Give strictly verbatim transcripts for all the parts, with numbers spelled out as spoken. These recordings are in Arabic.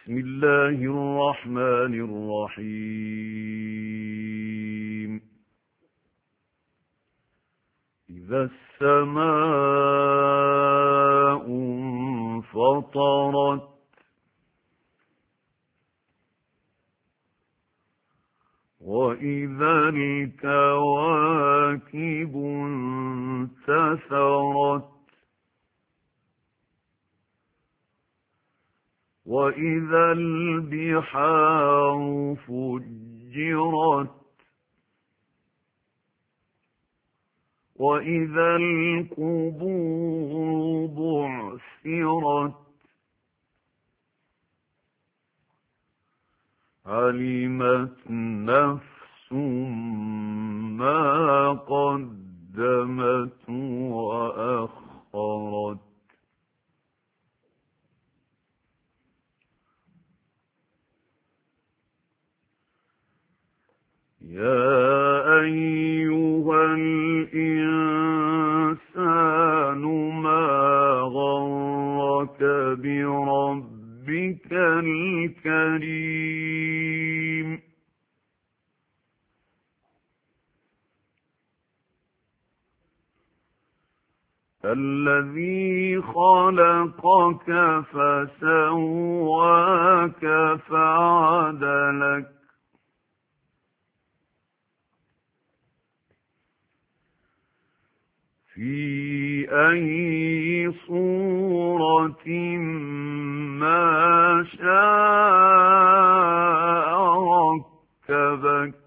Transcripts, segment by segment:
بسم الله الرحمن الرحيم إذا السماء انفطرت وإذا الكواكب انتثرت وإذا البحار فجرت وإذا القبور بعثرت علمت نفس ما قدمت وأخرت يا أيها الإنسان ما غرك بربك الكريم الذي خلقك فسواك فعدلك في أي صورة ما شاء ركبك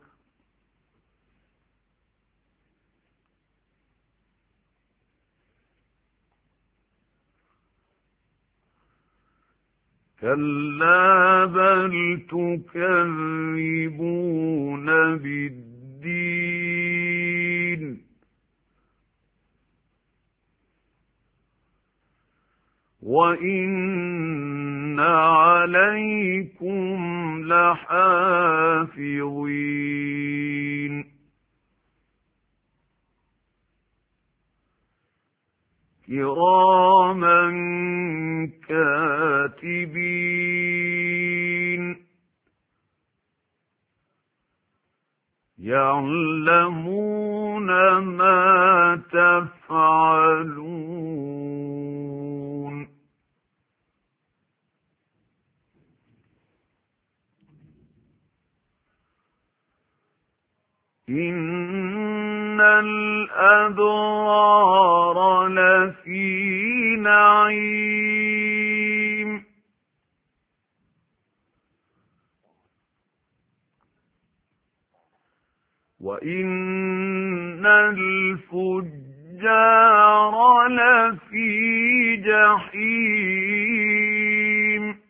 كلا بل تكذبون بالدين وإن عليكم لحافظين كراما كاتبين يعلمون ما تفعلون إن الأبرار لفي نعيم وإن الفجار لفي جحيم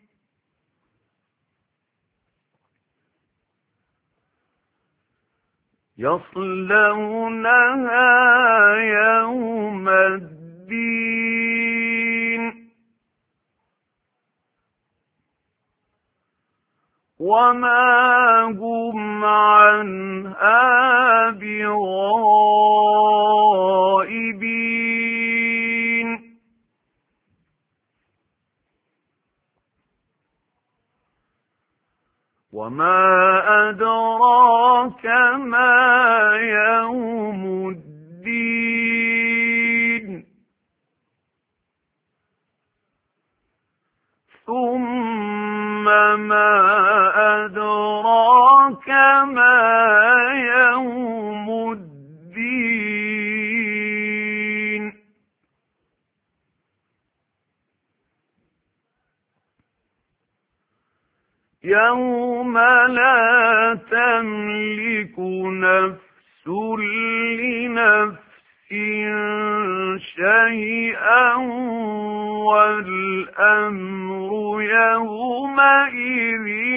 يصلونها يوم الدين وما هم عنها بغائبين وما أدراك ما يوم الدين ثم ما أدراك ما يوم الدين يوم لا تملك نفس لنفس شيئا والأمر يومئذ